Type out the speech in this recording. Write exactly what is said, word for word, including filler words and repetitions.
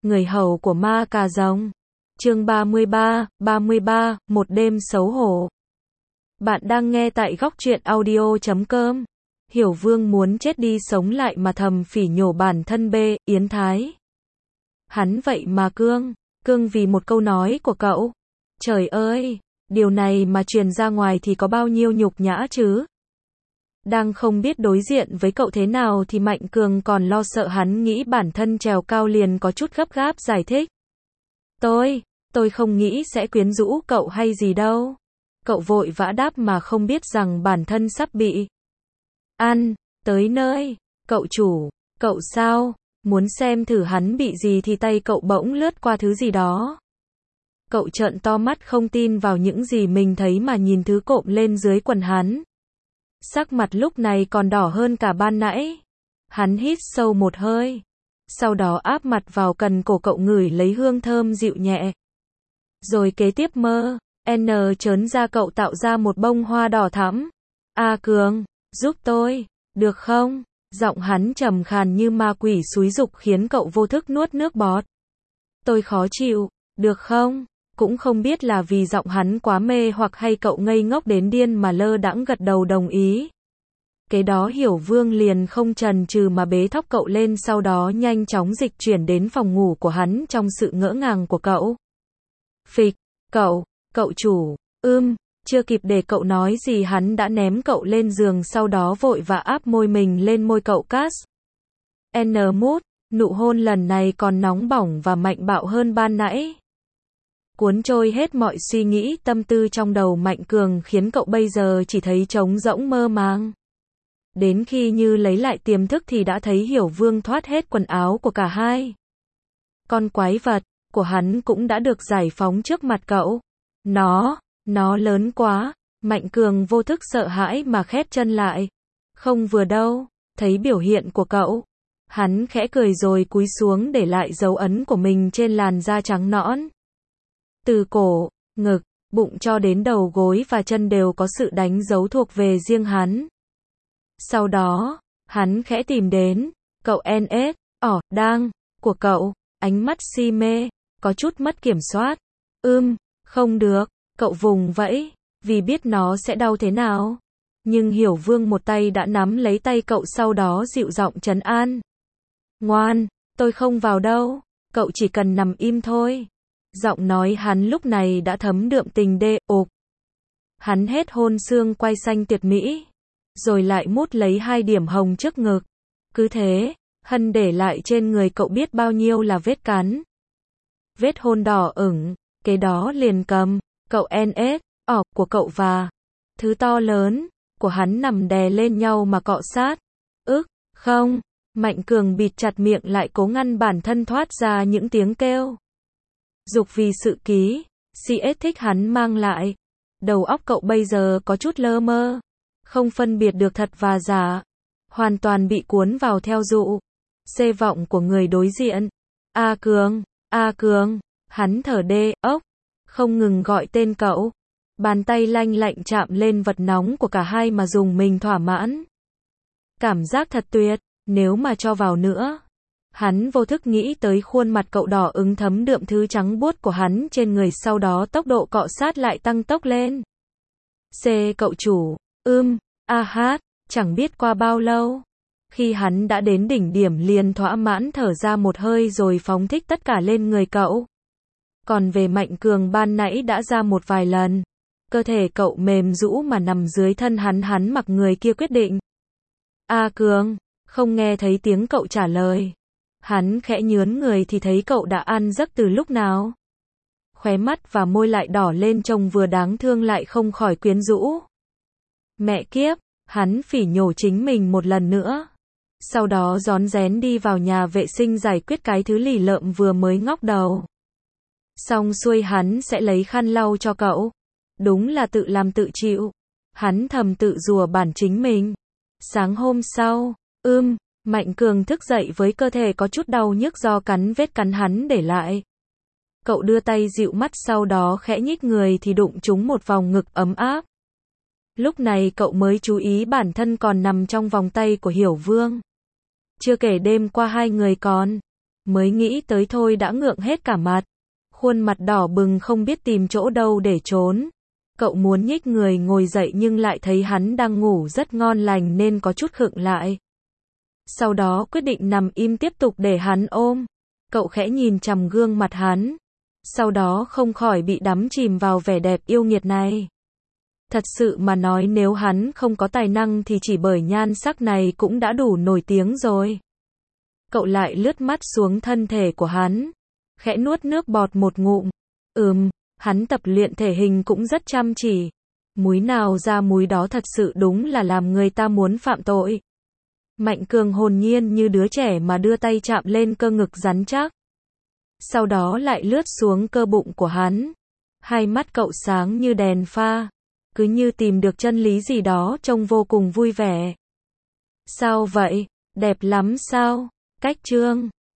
người hầu của ma cà rồng. Chương ba mươi ba, ba mươi ba, một đêm xấu hổ. Bạn đang nghe tại góc truyện audio chấm com. Hiểu Vương muốn chết đi sống lại mà thầm phỉ nhổ bản thân bê, Yến Thái. Hắn vậy mà cương, cương vì một câu nói của cậu. Trời ơi, điều này mà truyền ra ngoài thì có bao nhiêu nhục nhã chứ. Đang không biết đối diện với cậu thế nào thì Mạnh Cường còn lo sợ hắn nghĩ bản thân trèo cao liền có chút gấp gáp giải thích. Tôi, tôi không nghĩ sẽ quyến rũ cậu hay gì đâu. Cậu vội vã đáp mà không biết rằng bản thân sắp bị ăn, tới nơi. Cậu chủ, cậu sao, muốn xem thử hắn bị gì thì tay cậu bỗng lướt qua thứ gì đó. Cậu trợn to mắt không tin vào những gì mình thấy mà nhìn thứ cộm lên dưới quần hắn. Sắc mặt lúc này còn đỏ hơn cả ban nãy. Hắn hít sâu một hơi. Sau đó áp mặt vào cần cổ cậu ngửi lấy hương thơm dịu nhẹ. Rồi kế tiếp mơ, N trớn ra cậu tạo ra một bông hoa đỏ thắm. A Cường, giúp tôi, được không? Giọng hắn trầm khàn như ma quỷ xúi giục khiến cậu vô thức nuốt nước bọt. Tôi khó chịu, được không? Cũng không biết là vì giọng hắn quá mê hoặc hay cậu ngây ngốc đến điên mà lơ đãng gật đầu đồng ý. Kế đó Hiểu Vương liền không chần chừ mà bế thóc cậu lên, sau đó nhanh chóng dịch chuyển đến phòng ngủ của hắn trong sự ngỡ ngàng của cậu. Phịch, cậu, cậu chủ, ưm, chưa kịp để cậu nói gì hắn đã ném cậu lên giường, sau đó vội và áp môi mình lên môi cậu cát. N mút, nụ hôn lần này còn nóng bỏng và mạnh bạo hơn ban nãy. Cuốn trôi hết mọi suy nghĩ tâm tư trong đầu Mạnh Cường khiến cậu bây giờ chỉ thấy trống rỗng mơ màng. Đến khi như lấy lại tiềm thức thì đã thấy Hiểu Vương thoát hết quần áo của cả hai. Con quái vật của hắn cũng đã được giải phóng trước mặt cậu. Nó, nó lớn quá. Mạnh Cường vô thức sợ hãi mà khép chân lại. Không vừa đâu, thấy biểu hiện của cậu. Hắn khẽ cười rồi cúi xuống để lại dấu ấn của mình trên làn da trắng nõn. Từ cổ, ngực, bụng cho đến đầu gối và chân đều có sự đánh dấu thuộc về riêng hắn. Sau đó, hắn khẽ tìm đến, cậu en ét, ỏ, đang, của cậu, ánh mắt si mê, có chút mất kiểm soát. Ưm, không được, cậu vùng vẫy, vì biết nó sẽ đau thế nào. Nhưng Hiểu Vương một tay đã nắm lấy tay cậu, sau đó dịu giọng trấn an. Ngoan, tôi không vào đâu, cậu chỉ cần nằm im thôi. Giọng nói hắn lúc này đã thấm đượm tình đê, ộp. Hắn hết hôn xương quai xanh tuyệt mỹ, rồi lại mút lấy hai điểm hồng trước ngực. Cứ thế, hân để lại trên người cậu biết bao nhiêu là vết cắn. Vết hôn đỏ ửng, kế đó liền cầm, cậu en ét, ỏ, của cậu và thứ to lớn, của hắn nằm đè lên nhau mà cọ sát. Ức, không, Mạnh Cường bịt chặt miệng lại cố ngăn bản thân thoát ra những tiếng kêu. Dục vì sự ký, si ết thích hắn mang lại. Đầu óc cậu bây giờ có chút lơ mơ, không phân biệt được thật và giả, hoàn toàn bị cuốn vào theo dụ, xê vọng của người đối diện. A Cường, A Cường, hắn thở đê, ốc, không ngừng gọi tên cậu. Bàn tay lanh lạnh chạm lên vật nóng của cả hai mà dùng mình thỏa mãn. Cảm giác thật tuyệt, nếu mà cho vào nữa. Hắn vô thức nghĩ tới khuôn mặt cậu đỏ ửng thấm đượm thứ trắng buốt của hắn trên người, sau đó tốc độ cọ sát lại tăng tốc lên. C cậu chủ, ưm, a hát, chẳng biết qua bao lâu. Khi hắn đã đến đỉnh điểm liền thỏa mãn thở ra một hơi rồi phóng thích tất cả lên người cậu. Còn về Mạnh Cường ban nãy đã ra một vài lần. Cơ thể cậu mềm rũ mà nằm dưới thân hắn, hắn mặc người kia quyết định. A Cường, không nghe thấy tiếng cậu trả lời. Hắn khẽ nhướn người thì thấy cậu đã ăn giấc từ lúc nào. Khóe mắt và môi lại đỏ lên, trông vừa đáng thương lại không khỏi quyến rũ. Mẹ kiếp, hắn phỉ nhổ chính mình một lần nữa. Sau đó rón rén đi vào nhà vệ sinh giải quyết cái thứ lì lợm vừa mới ngóc đầu. Xong xuôi hắn sẽ lấy khăn lau cho cậu. Đúng là tự làm tự chịu. Hắn thầm tự rủa bản chính mình. Sáng hôm sau, ưm, Mạnh Cường thức dậy với cơ thể có chút đau nhức do cắn vết cắn hắn để lại. Cậu đưa tay dịu mắt, sau đó khẽ nhích người thì đụng trúng một vòng ngực ấm áp. Lúc này cậu mới chú ý bản thân còn nằm trong vòng tay của Hiểu Vương. Chưa kể đêm qua hai người còn Mới nghĩ tới thôi đã ngượng hết cả mặt. Khuôn mặt đỏ bừng không biết tìm chỗ đâu để trốn. Cậu muốn nhích người ngồi dậy nhưng lại thấy hắn đang ngủ rất ngon lành nên có chút khựng lại. Sau đó quyết định nằm im tiếp tục để hắn ôm. Cậu khẽ nhìn chằm gương mặt hắn. Sau đó không khỏi bị đắm chìm vào vẻ đẹp yêu nghiệt này. Thật sự mà nói nếu hắn không có tài năng thì chỉ bởi nhan sắc này cũng đã đủ nổi tiếng rồi. Cậu lại lướt mắt xuống thân thể của hắn. Khẽ nuốt nước bọt một ngụm. Ừm, hắn tập luyện thể hình cũng rất chăm chỉ. Múi nào ra múi đó thật sự đúng là làm người ta muốn phạm tội. Mạnh Cường hồn nhiên như đứa trẻ mà đưa tay chạm lên cơ ngực rắn chắc. Sau đó lại lướt xuống cơ bụng của hắn. Hai mắt cậu sáng như đèn pha. Cứ như tìm được chân lý gì đó trông vô cùng vui vẻ. Sao vậy? Đẹp lắm sao? Cách trương.